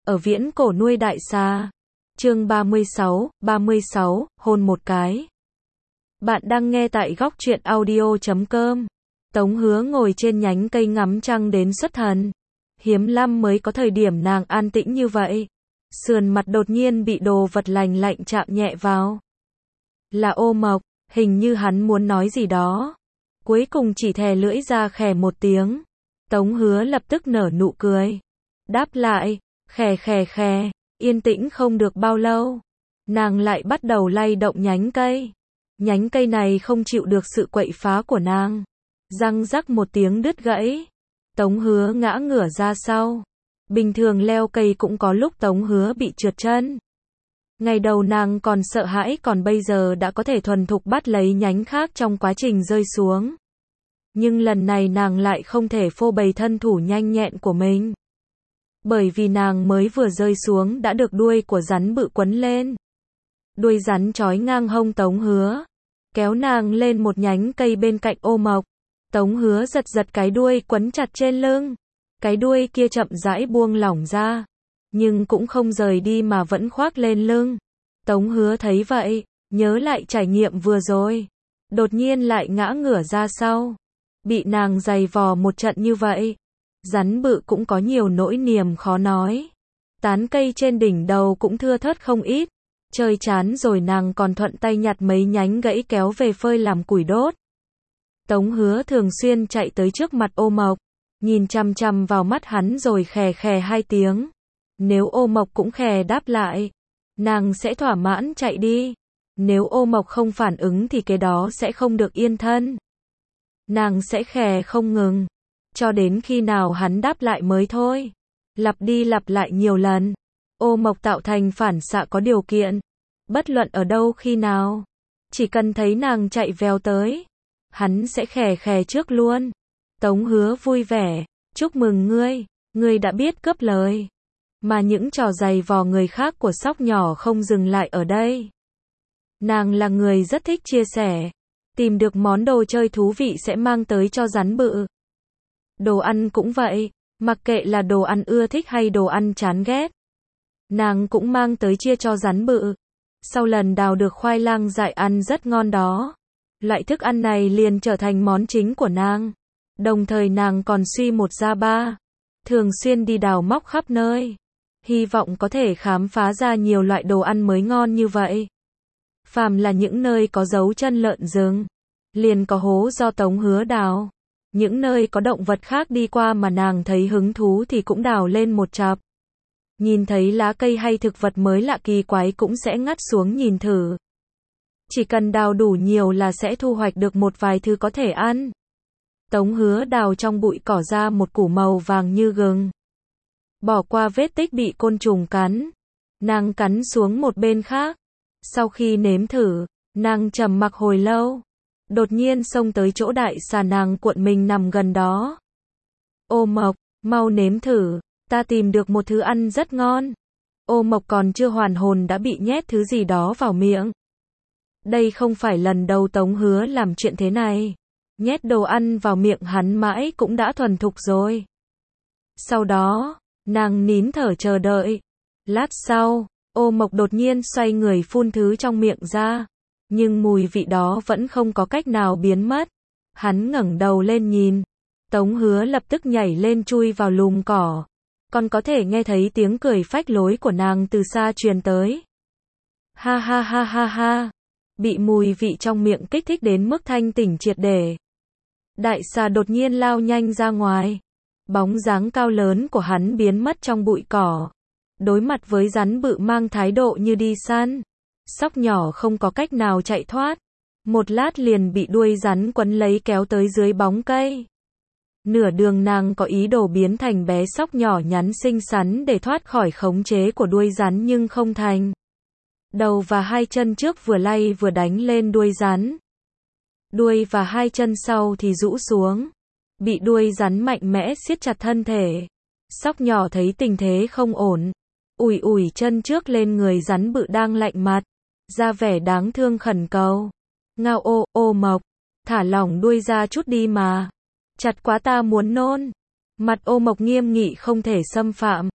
ở viễn cổ nuôi đại xà. Chương 36, hôn một cái. Bạn đang nghe tại góc truyện audio.com. Tống Hứa ngồi trên nhánh cây ngắm trăng đến xuất thần. Hiếm lắm mới có thời điểm nàng an tĩnh như vậy. Sườn mặt đột nhiên bị đồ vật lành lạnh chạm nhẹ vào. Là Ô Mộc, hình như hắn muốn nói gì đó. Cuối cùng chỉ thè lưỡi ra khè một tiếng. Tống Hứa lập tức nở nụ cười. Đáp lại, khè khè khè, yên tĩnh không được bao lâu. Nàng lại bắt đầu lay động nhánh cây. Nhánh cây này không chịu được sự quậy phá của nàng. Răng rắc một tiếng đứt gãy. Tống Hứa ngã ngửa ra sau. Bình thường leo cây cũng có lúc Tống Hứa bị trượt chân. Ngày đầu nàng còn sợ hãi, còn bây giờ đã có thể thuần thục bắt lấy nhánh khác trong quá trình rơi xuống. Nhưng lần này nàng lại không thể phô bày thân thủ nhanh nhẹn của mình. Bởi vì nàng mới vừa rơi xuống đã được đuôi của rắn bự quấn lên. Đuôi rắn trói ngang hông Tống Hứa, kéo nàng lên một nhánh cây bên cạnh Ô Mộc. Tống Hứa giật giật cái đuôi quấn chặt trên lưng. Cái đuôi kia chậm rãi buông lỏng ra, nhưng cũng không rời đi mà vẫn khoác lên lưng. Tống Hứa thấy vậy, nhớ lại trải nghiệm vừa rồi, đột nhiên lại ngã ngửa ra sau. Bị nàng giày vò một trận như vậy, rắn bự cũng có nhiều nỗi niềm khó nói. Tán cây trên đỉnh đầu cũng thưa thớt không ít. Chơi chán rồi nàng còn thuận tay nhặt mấy nhánh gãy kéo về phơi làm củi đốt. Tống Hứa thường xuyên chạy tới trước mặt Ô Mộc, nhìn chằm chằm vào mắt hắn rồi khè khè hai tiếng. Nếu Ô Mộc cũng khè đáp lại, nàng sẽ thỏa mãn chạy đi. Nếu Ô Mộc không phản ứng thì cái đó sẽ không được yên thân. Nàng sẽ khè không ngừng, cho đến khi nào hắn đáp lại mới thôi. Lặp đi lặp lại nhiều lần, Ô Mộc tạo thành phản xạ có điều kiện. Bất luận ở đâu khi nào, chỉ cần thấy nàng chạy vèo tới, hắn sẽ khè khè trước luôn. Tống Hứa vui vẻ, chúc mừng ngươi, ngươi đã biết cướp lời. Mà những trò giày vò người khác của sóc nhỏ không dừng lại ở đây. Nàng là người rất thích chia sẻ, tìm được món đồ chơi thú vị sẽ mang tới cho rắn bự. Đồ ăn cũng vậy, mặc kệ là đồ ăn ưa thích hay đồ ăn chán ghét, nàng cũng mang tới chia cho rắn bự. Sau lần đào được khoai lang dại ăn rất ngon đó, loại thức ăn này liền trở thành món chính của nàng. Đồng thời nàng còn suy một ra ba, thường xuyên đi đào móc khắp nơi, hy vọng có thể khám phá ra nhiều loại đồ ăn mới ngon như vậy. Phàm là những nơi có dấu chân lợn rừng, liền có hố do Tống Hứa đào. Những nơi có động vật khác đi qua mà nàng thấy hứng thú thì cũng đào lên một chặp. Nhìn thấy lá cây hay thực vật mới lạ kỳ quái cũng sẽ ngắt xuống nhìn thử. Chỉ cần đào đủ nhiều là sẽ thu hoạch được một vài thứ có thể ăn. Tống Hứa đào trong bụi cỏ ra một củ màu vàng như gừng. Bỏ qua vết tích bị côn trùng cắn, nàng cắn xuống một bên khác. Sau khi nếm thử, nàng trầm mặc hồi lâu. Đột nhiên xông tới chỗ đại xà nàng cuộn mình nằm gần đó. Ô Mộc, mau nếm thử, ta tìm được một thứ ăn rất ngon. Ô Mộc còn chưa hoàn hồn đã bị nhét thứ gì đó vào miệng. Đây không phải lần đầu Tống Hứa làm chuyện thế này. Nhét đồ ăn vào miệng hắn mãi cũng đã thuần thục rồi. Sau đó, nàng nín thở chờ đợi. Lát sau, Ô Mộc đột nhiên xoay người phun thứ trong miệng ra. Nhưng mùi vị đó vẫn không có cách nào biến mất. Hắn ngẩng đầu lên nhìn. Tống Hứa lập tức nhảy lên chui vào lùm cỏ. Còn có thể nghe thấy tiếng cười phách lối của nàng từ xa truyền tới. Ha ha ha ha ha. Bị mùi vị trong miệng kích thích đến mức thanh tỉnh triệt để. Đại xà đột nhiên lao nhanh ra ngoài. Bóng dáng cao lớn của hắn biến mất trong bụi cỏ. Đối mặt với rắn bự mang thái độ như đi săn. Sóc nhỏ không có cách nào chạy thoát. Một lát liền bị đuôi rắn quấn lấy kéo tới dưới bóng cây. Nửa đường nàng có ý đồ biến thành bé sóc nhỏ nhắn xinh xắn để thoát khỏi khống chế của đuôi rắn nhưng không thành. Đầu và hai chân trước vừa lay vừa đánh lên đuôi rắn. Đuôi và hai chân sau thì rũ xuống. Bị đuôi rắn mạnh mẽ siết chặt thân thể. Sóc nhỏ thấy tình thế không ổn. Ủi ủi chân trước lên người rắn bự đang lạnh mặt. Ra vẻ đáng thương khẩn cầu. Ngao Ô Mộc, thả lỏng đuôi ra chút đi mà. Chặt quá ta muốn nôn. Mặt Ô Mộc nghiêm nghị không thể xâm phạm.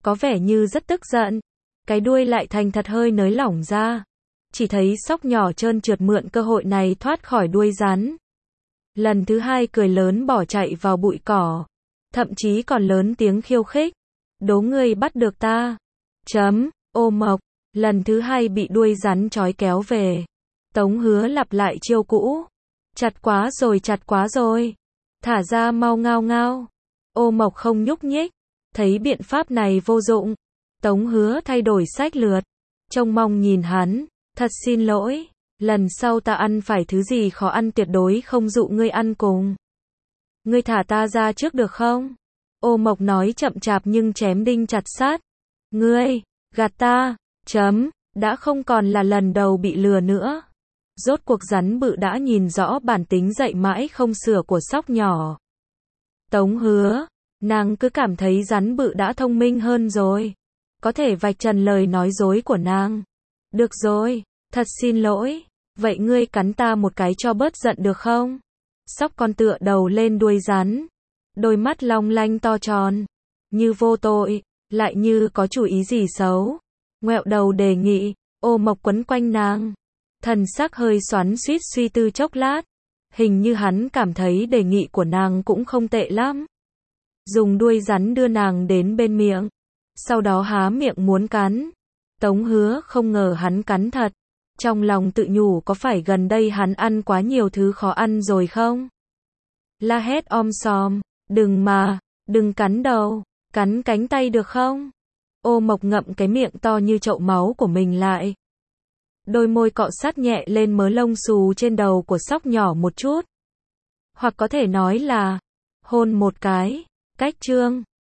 có vẻ như rất tức giận. Cái đuôi lại thành thật hơi nới lỏng ra. Chỉ thấy sóc nhỏ trơn trượt mượn cơ hội này thoát khỏi đuôi rắn. Lần thứ hai cười lớn bỏ chạy vào bụi cỏ. Thậm chí còn lớn tiếng khiêu khích. Đố ngươi bắt được ta. Ô Mộc. Lần thứ hai bị đuôi rắn trói kéo về. Tống Hứa lặp lại chiêu cũ. Chặt quá rồi. Thả ra mau ngao ngao. Ô Mộc không nhúc nhích. Thấy biện pháp này vô dụng. Tống Hứa thay đổi sách lược. Trông mong nhìn hắn. Thật xin lỗi. Lần sau ta ăn phải thứ gì khó ăn tuyệt đối không dụ ngươi ăn cùng. Ngươi thả ta ra trước được không? Ô Mộc nói chậm chạp nhưng chém đinh chặt sát. Ngươi, gạt ta. Đã không còn là lần đầu bị lừa nữa. Rốt cuộc rắn bự đã nhìn rõ bản tính dậy mãi không sửa của sóc nhỏ. Tống Hứa, nàng cứ cảm thấy rắn bự đã thông minh hơn rồi. Có thể vạch trần lời nói dối của nàng. Được rồi, thật xin lỗi. Vậy ngươi cắn ta một cái cho bớt giận được không? Sóc con tựa đầu lên đuôi rắn. Đôi mắt long lanh to tròn. Như vô tội, lại như có chủ ý gì xấu. Ngoẹo đầu đề nghị. Ô Mộc quấn quanh nàng. Thần sắc hơi xoắn xuýt suy tư chốc lát. Hình như hắn cảm thấy đề nghị của nàng cũng không tệ lắm. Dùng đuôi rắn đưa nàng đến bên miệng. Sau đó há miệng muốn cắn. Tống Hứa không ngờ hắn cắn thật. Trong lòng tự nhủ có phải gần đây hắn ăn quá nhiều thứ khó ăn rồi không? La hét om sòm. Đừng cắn đầu. Cắn cánh tay được không? Ô Mộc ngậm cái miệng to như chậu máu của mình lại. Đôi môi cọ sát nhẹ lên mớ lông xù trên đầu của sóc nhỏ một chút. Hoặc có thể nói là hôn một cái. Cách chương